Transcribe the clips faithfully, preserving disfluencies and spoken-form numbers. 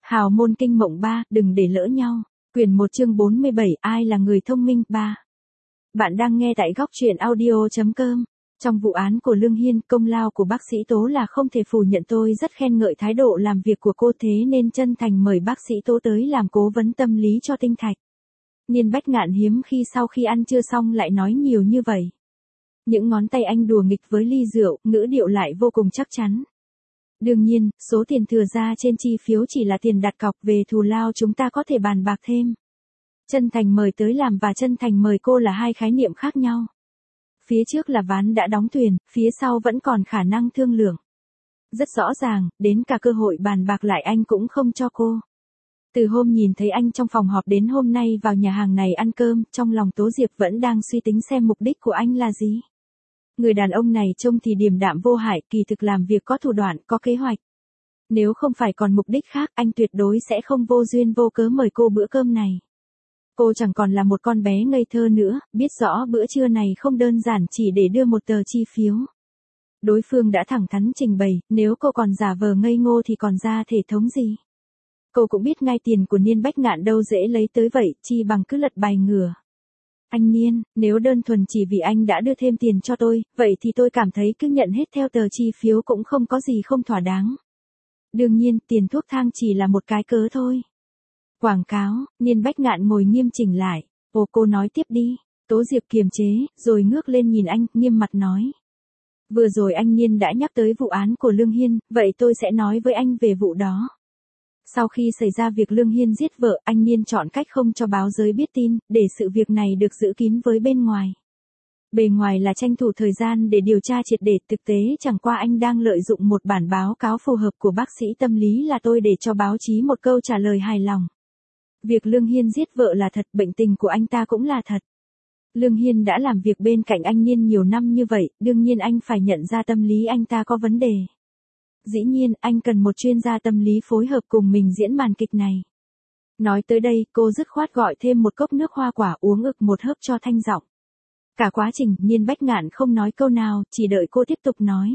Hào môn kinh mộng ba, đừng để lỡ nhau. Quyển một chương bốn mươi bảy, ai là người thông minh ba. Bạn đang nghe tại góc truyện audio chấm com. Trong vụ án của Lương Hiên, công lao của bác sĩ Tố là không thể phủ nhận, tôi rất khen ngợi thái độ làm việc của cô, thế nên chân thành mời bác sĩ Tố tới làm cố vấn tâm lý cho Tinh Thạch. Niên Bách Ngạn hiếm khi sau khi ăn trưa xong lại nói nhiều như vậy. Những ngón tay anh đùa nghịch với ly rượu, ngữ điệu lại vô cùng chắc chắn. Đương nhiên, số tiền thừa ra trên chi phiếu chỉ là tiền đặt cọc, về thù lao chúng ta có thể bàn bạc thêm. Chân thành mời tới làm và chân thành mời cô là hai khái niệm khác nhau. Phía trước là ván đã đóng thuyền, phía sau vẫn còn khả năng thương lượng. Rất rõ ràng, đến cả cơ hội bàn bạc lại anh cũng không cho cô. Từ hôm nhìn thấy anh trong phòng họp đến hôm nay vào nhà hàng này ăn cơm, trong lòng Tố Diệp vẫn đang suy tính xem mục đích của anh là gì. Người đàn ông này trông thì điềm đạm vô hại, kỳ thực làm việc có thủ đoạn, có kế hoạch. Nếu không phải còn mục đích khác, anh tuyệt đối sẽ không vô duyên vô cớ mời cô bữa cơm này. Cô chẳng còn là một con bé ngây thơ nữa, biết rõ bữa trưa này không đơn giản chỉ để đưa một tờ chi phiếu. Đối phương đã thẳng thắn trình bày, nếu cô còn giả vờ ngây ngô thì còn ra thể thống gì. Cô cũng biết ngay tiền của Niên Bách Ngạn đâu dễ lấy tới vậy, chi bằng cứ lật bài ngửa. Anh Niên, nếu đơn thuần chỉ vì anh đã đưa thêm tiền cho tôi, vậy thì tôi cảm thấy cứ nhận hết theo tờ chi phiếu cũng không có gì không thỏa đáng. Đương nhiên, tiền thuốc thang chỉ là một cái cớ thôi. Quảng cáo, Niên Bách Ngạn ngồi nghiêm chỉnh lại. Ồ, cô nói tiếp đi. Tố Diệp kiềm chế, rồi ngước lên nhìn anh, nghiêm mặt nói. Vừa rồi anh Niên đã nhắc tới vụ án của Lương Hiên, vậy tôi sẽ nói với anh về vụ đó. Sau khi xảy ra việc Lương Hiên giết vợ, anh Niên chọn cách không cho báo giới biết tin, để sự việc này được giữ kín với bên ngoài. Bề ngoài là tranh thủ thời gian để điều tra triệt để, thực tế chẳng qua anh đang lợi dụng một bản báo cáo phù hợp của bác sĩ tâm lý là tôi để cho báo chí một câu trả lời hài lòng. Việc Lương Hiên giết vợ là thật, bệnh tình của anh ta cũng là thật. Lương Hiên đã làm việc bên cạnh anh Niên nhiều năm như vậy, đương nhiên anh phải nhận ra tâm lý anh ta có vấn đề. Dĩ nhiên, anh cần một chuyên gia tâm lý phối hợp cùng mình diễn màn kịch này. Nói tới đây, cô dứt khoát gọi thêm một cốc nước hoa quả, uống ực một hớp cho thanh giọng. Cả quá trình, Niên Bách Ngạn không nói câu nào, chỉ đợi cô tiếp tục nói.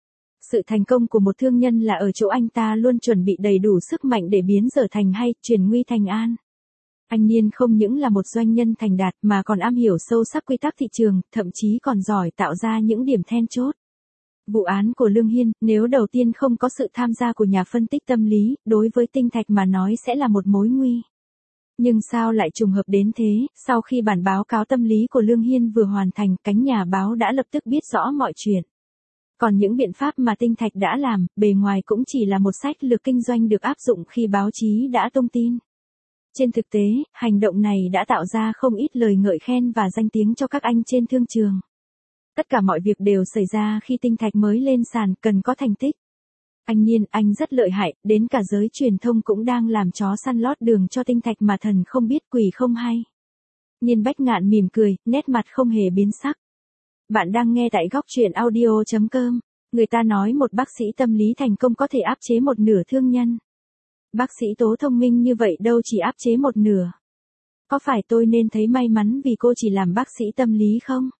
Sự thành công của một thương nhân là ở chỗ anh ta luôn chuẩn bị đầy đủ sức mạnh để biến dở thành hay, chuyển nguy thành an. Anh Niên không những là một doanh nhân thành đạt mà còn am hiểu sâu sắc quy tắc thị trường, thậm chí còn giỏi tạo ra những điểm then chốt. Vụ án của Lương Hiên, nếu đầu tiên không có sự tham gia của nhà phân tích tâm lý, đối với Tinh Thạch mà nói sẽ là một mối nguy. Nhưng sao lại trùng hợp đến thế, sau khi bản báo cáo tâm lý của Lương Hiên vừa hoàn thành, cánh nhà báo đã lập tức biết rõ mọi chuyện. Còn những biện pháp mà Tinh Thạch đã làm, bề ngoài cũng chỉ là một sách lược kinh doanh được áp dụng khi báo chí đã tung tin. Trên thực tế, hành động này đã tạo ra không ít lời ngợi khen và danh tiếng cho các anh trên thương trường. Tất cả mọi việc đều xảy ra khi Tinh Thạch mới lên sàn, cần có thành tích. Anh Niên, anh rất lợi hại, đến cả giới truyền thông cũng đang làm chó săn lót đường cho Tinh Thạch mà thần không biết quỷ không hay. Niên Bách Ngạn mỉm cười, nét mặt không hề biến sắc. Bạn đang nghe tại góc truyện audio chấm com. Người ta nói một bác sĩ tâm lý thành công có thể áp chế một nửa thương nhân. Bác sĩ Tố thông minh như vậy đâu chỉ áp chế một nửa. Có phải tôi nên thấy may mắn vì cô chỉ làm bác sĩ tâm lý không?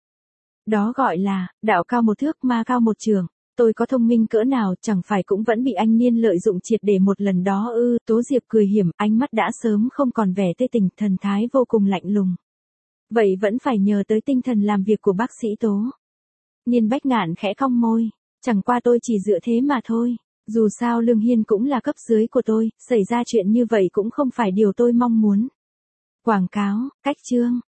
Đó gọi là, đạo cao một thước ma cao một trường. Tôi có thông minh cỡ nào chẳng phải cũng vẫn bị anh Niên lợi dụng triệt để một lần đó ư. Tố Diệp cười hiểm, ánh mắt đã sớm không còn vẻ tê tình, thần thái vô cùng lạnh lùng. Vậy vẫn phải nhờ tới tinh thần làm việc của bác sĩ Tố. Niên Bách Ngạn khẽ cong môi. Chẳng qua tôi chỉ dựa thế mà thôi. Dù sao Lương Hiên cũng là cấp dưới của tôi, xảy ra chuyện như vậy cũng không phải điều tôi mong muốn. Quảng cáo, cách chương.